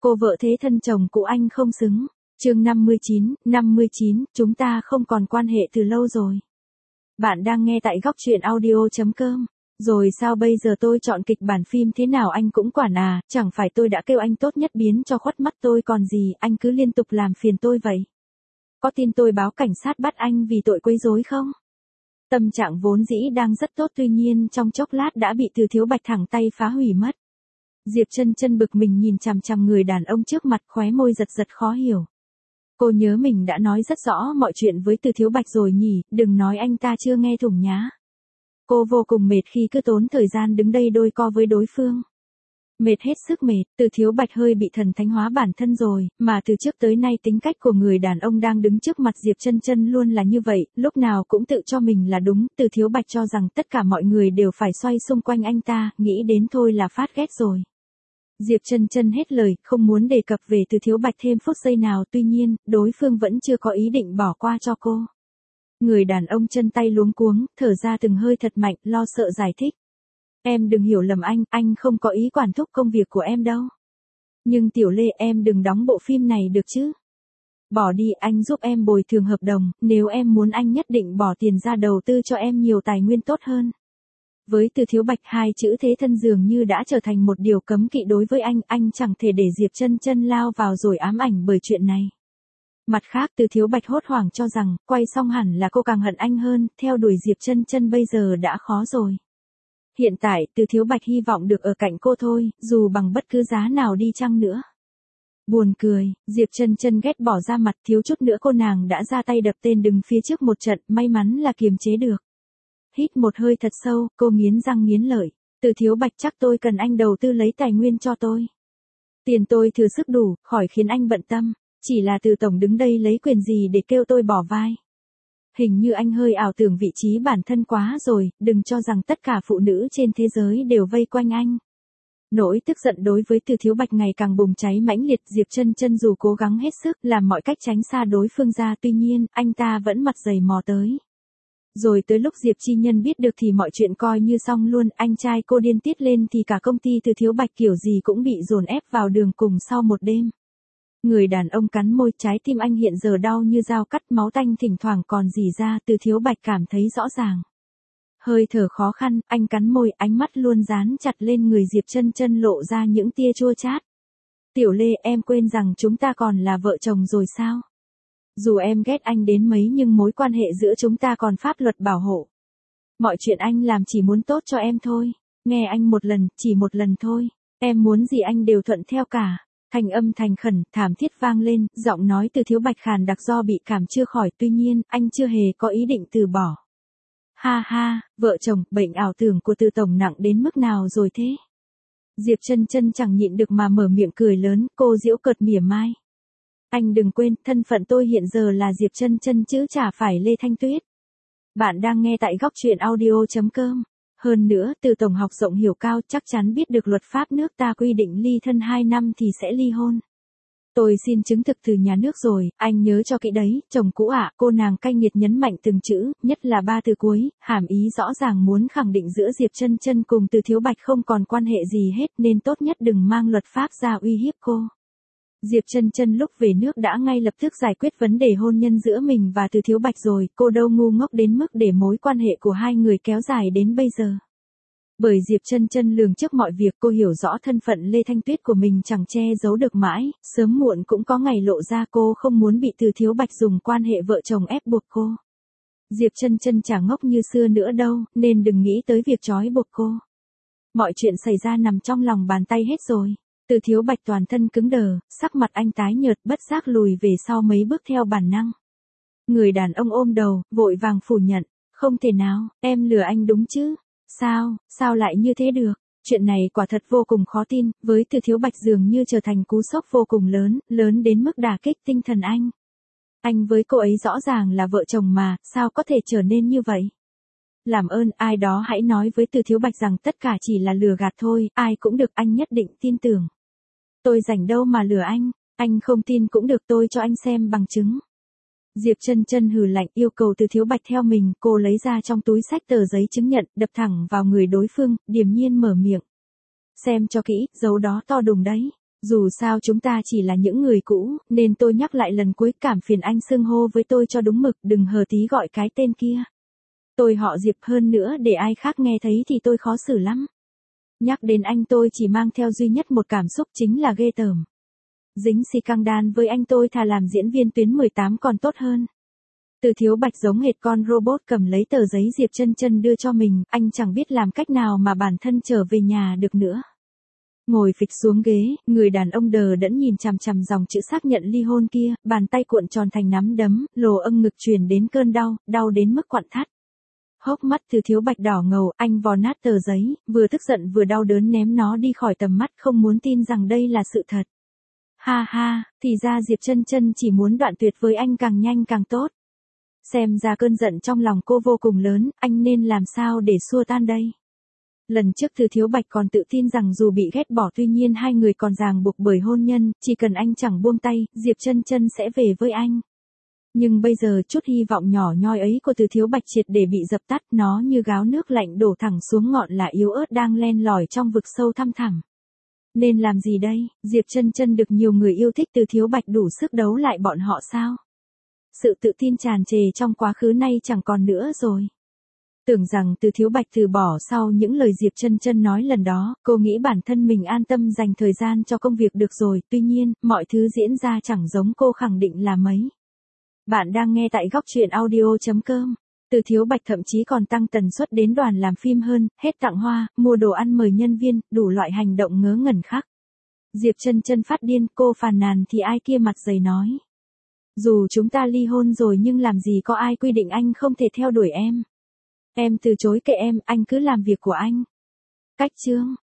Cô vợ thế thân chồng cũ anh không xứng. Chương 59, chúng ta không còn quan hệ từ lâu rồi. Bạn đang nghe tại góc truyện audio.com. Rồi sao bây giờ tôi chọn kịch bản phim thế nào anh cũng quản à, chẳng phải tôi đã kêu anh tốt nhất biến cho khuất mắt tôi còn gì, anh cứ liên tục làm phiền tôi vậy. Có tin tôi báo cảnh sát bắt anh vì tội quấy rối không? Tâm trạng vốn dĩ đang rất tốt tuy nhiên trong chốc lát đã bị Từ Thiếu Bạch thẳng tay phá hủy mất. Diệp Chân Chân bực mình nhìn chằm chằm người đàn ông trước mặt, khóe môi giật giật khó hiểu. Cô nhớ mình đã nói rất rõ mọi chuyện với Từ Thiếu Bạch rồi nhỉ, đừng nói anh ta chưa nghe thủng nhá. Cô vô cùng mệt khi cứ tốn thời gian đứng đây đôi co với đối phương. Mệt hết sức mệt, Từ Thiếu Bạch hơi bị thần thánh hóa bản thân rồi, mà từ trước tới nay tính cách của người đàn ông đang đứng trước mặt Diệp Chân Chân luôn là như vậy, lúc nào cũng tự cho mình là đúng, Từ Thiếu Bạch cho rằng tất cả mọi người đều phải xoay xung quanh anh ta, nghĩ đến thôi là phát ghét rồi. Diệp Chân Chân hết lời, không muốn đề cập về Từ Thiếu Bạch thêm phút giây nào, tuy nhiên, đối phương vẫn chưa có ý định bỏ qua cho cô. Người đàn ông chân tay luống cuống, thở ra từng hơi thật mạnh, lo sợ giải thích. Em đừng hiểu lầm anh không có ý quản thúc công việc của em đâu. Nhưng Tiểu Lê em đừng đóng bộ phim này được chứ. Bỏ đi, anh giúp em bồi thường hợp đồng, nếu em muốn anh nhất định bỏ tiền ra đầu tư cho em nhiều tài nguyên tốt hơn. Với Từ Thiếu Bạch hai chữ thế thân dường như đã trở thành một điều cấm kỵ đối với anh chẳng thể để Diệp Chân Chân lao vào rồi ám ảnh bởi chuyện này. Mặt khác Từ Thiếu Bạch hốt hoảng cho rằng, quay xong hẳn là cô càng hận anh hơn, theo đuổi Diệp Chân Chân bây giờ đã khó rồi. Hiện tại, Từ Thiếu Bạch hy vọng được ở cạnh cô thôi, dù bằng bất cứ giá nào đi chăng nữa. Buồn cười, Diệp Chân Chân ghét bỏ ra mặt, thiếu chút nữa cô nàng đã ra tay đập tên đứng phía trước một trận, may mắn là kiềm chế được. Hít một hơi thật sâu, cô nghiến răng nghiến lợi. Từ Thiếu Bạch chắc tôi cần anh đầu tư lấy tài nguyên cho tôi. Tiền tôi thừa sức đủ, khỏi khiến anh bận tâm. Chỉ là Từ tổng đứng đây lấy quyền gì để kêu tôi bỏ vai. Hình như anh hơi ảo tưởng vị trí bản thân quá rồi, đừng cho rằng tất cả phụ nữ trên thế giới đều vây quanh anh. Nỗi tức giận đối với Từ Thiếu Bạch ngày càng bùng cháy mãnh liệt, Diệp Chân Chân dù cố gắng hết sức làm mọi cách tránh xa đối phương ra, tuy nhiên, anh ta vẫn mặt dày mò tới. Rồi tới lúc Diệp Chi Nhân biết được thì mọi chuyện coi như xong luôn, anh trai cô điên tiết lên thì cả công ty Từ Thiếu Bạch kiểu gì cũng bị dồn ép vào đường cùng sau một đêm. Người đàn ông cắn môi, trái tim anh hiện giờ đau như dao cắt, máu tanh thỉnh thoảng còn rỉ ra, Từ Thiếu Bạch cảm thấy rõ ràng. Hơi thở khó khăn, anh cắn môi, ánh mắt luôn dán chặt lên người Diệp Chân Chân lộ ra những tia chua chát. Tiểu Lê em quên rằng chúng ta còn là vợ chồng rồi sao? Dù em ghét anh đến mấy nhưng mối quan hệ giữa chúng ta còn pháp luật bảo hộ. Mọi chuyện anh làm chỉ muốn tốt cho em thôi. Nghe anh một lần, chỉ một lần thôi. Em muốn gì anh đều thuận theo cả. Thanh âm thành khẩn, thảm thiết vang lên, giọng nói Từ Thiếu Bạch khàn đặc do bị cảm chưa khỏi, tuy nhiên, anh chưa hề có ý định từ bỏ. Ha ha, vợ chồng, bệnh ảo tưởng của Từ tổng nặng đến mức nào rồi thế? Diệp Chân Chân chẳng nhịn được mà mở miệng cười lớn, cô giễu cợt mỉa mai. Anh đừng quên, thân phận tôi hiện giờ là Diệp Chân Chân chứ chả phải Lê Thanh Tuyết. Bạn đang nghe tại góc truyện audio.com. Hơn nữa, Từ tổng học rộng hiểu cao, chắc chắn biết được luật pháp nước ta quy định ly thân 2 năm thì sẽ ly hôn. Tôi xin chứng thực từ nhà nước rồi, anh nhớ cho kỹ đấy, chồng cũ ạ, cô nàng cay nghiệt nhấn mạnh từng chữ, nhất là 3 từ cuối, hàm ý rõ ràng muốn khẳng định giữa Diệp Chân Chân cùng Từ Thiếu Bạch không còn quan hệ gì hết nên tốt nhất đừng mang luật pháp ra uy hiếp cô. Diệp Chân Chân lúc về nước đã ngay lập tức giải quyết vấn đề hôn nhân giữa mình và Từ Thiếu Bạch rồi, cô đâu ngu ngốc đến mức để mối quan hệ của hai người kéo dài đến bây giờ. Bởi Diệp Chân Chân lường trước mọi việc, cô hiểu rõ thân phận Lê Thanh Tuyết của mình chẳng che giấu được mãi, sớm muộn cũng có ngày lộ ra, cô không muốn bị Từ Thiếu Bạch dùng quan hệ vợ chồng ép buộc cô. Diệp Chân Chân chả ngốc như xưa nữa đâu, nên đừng nghĩ tới việc trói buộc cô. Mọi chuyện xảy ra nằm trong lòng bàn tay hết rồi. Từ Thiếu Bạch toàn thân cứng đờ, sắc mặt anh tái nhợt, bất giác lùi về sau mấy bước theo bản năng. Người đàn ông ôm đầu, vội vàng phủ nhận, không thể nào, em lừa anh đúng chứ? Sao lại như thế được? Chuyện này quả thật vô cùng khó tin, với Từ Thiếu Bạch dường như trở thành cú sốc vô cùng lớn đến mức đả kích tinh thần anh. Anh với cô ấy rõ ràng là vợ chồng mà, sao có thể trở nên như vậy? Làm ơn, ai đó hãy nói với Từ Thiếu Bạch rằng tất cả chỉ là lừa gạt thôi, ai cũng được, anh nhất định tin tưởng. Tôi rảnh đâu mà lừa anh không tin cũng được, tôi cho anh xem bằng chứng. Diệp Chân Chân hừ lạnh yêu cầu Từ Thiếu Bạch theo mình, cô lấy ra trong túi xách tờ giấy chứng nhận, đập thẳng vào người đối phương, điềm nhiên mở miệng. Xem cho kỹ, dấu đó to đùng đấy. Dù sao chúng ta chỉ là những người cũ, nên tôi nhắc lại lần cuối, cảm phiền anh xưng hô với tôi cho đúng mực, đừng hờ tí gọi cái tên kia. Tôi họ Diệp, hơn nữa để ai khác nghe thấy thì tôi khó xử lắm. Nhắc đến anh tôi chỉ mang theo duy nhất một cảm xúc, chính là ghê tởm. Dính xì căng đan với anh tôi thà làm diễn viên tuyến 18 còn tốt hơn. Từ Thiếu Bạch giống hệt con robot cầm lấy tờ giấy Diệp Chân Chân đưa cho mình, anh chẳng biết làm cách nào mà bản thân trở về nhà được nữa. Ngồi phịch xuống ghế, người đàn ông đờ đẫn nhìn chằm chằm dòng chữ xác nhận ly hôn kia, bàn tay cuộn tròn thành nắm đấm, lồ âm ngực truyền đến cơn đau, đau đến mức quặn thắt. Hốc mắt Từ Thiếu Bạch đỏ ngầu, anh vò nát tờ giấy, vừa tức giận vừa đau đớn ném nó đi khỏi tầm mắt, không muốn tin rằng đây là sự thật. Ha ha, thì ra Diệp Chân Chân chỉ muốn đoạn tuyệt với anh càng nhanh càng tốt. Xem ra cơn giận trong lòng cô vô cùng lớn, anh nên làm sao để xua tan đây? Lần trước Từ Thiếu Bạch còn tự tin rằng dù bị ghét bỏ, tuy nhiên hai người còn ràng buộc bởi hôn nhân, chỉ cần anh chẳng buông tay, Diệp Chân Chân sẽ về với anh. Nhưng bây giờ chút hy vọng nhỏ nhoi ấy của Từ Thiếu Bạch triệt để bị dập tắt, nó như gáo nước lạnh đổ thẳng xuống ngọn lửa yếu ớt đang len lỏi trong vực sâu thăm thẳm. Nên làm gì đây? Diệp Chân Chân được nhiều người yêu thích, Từ Thiếu Bạch đủ sức đấu lại bọn họ sao? Sự tự tin tràn trề trong quá khứ nay chẳng còn nữa rồi. Tưởng rằng Từ Thiếu Bạch từ bỏ sau những lời Diệp Chân Chân nói lần đó, cô nghĩ bản thân mình an tâm dành thời gian cho công việc được rồi, tuy nhiên, mọi thứ diễn ra chẳng giống cô khẳng định là mấy. Bạn đang nghe tại góc truyện audio.com. Từ Thiếu Bạch thậm chí còn tăng tần suất đến đoàn làm phim hơn, hết tặng hoa, mua đồ ăn mời nhân viên, đủ loại hành động ngớ ngẩn khác. Diệp Chân Chân phát điên, cô phàn nàn thì ai kia mặt dày nói. Dù chúng ta ly hôn rồi nhưng làm gì có ai quy định anh không thể theo đuổi em. Em từ chối kệ em, anh cứ làm việc của anh. Cách chương.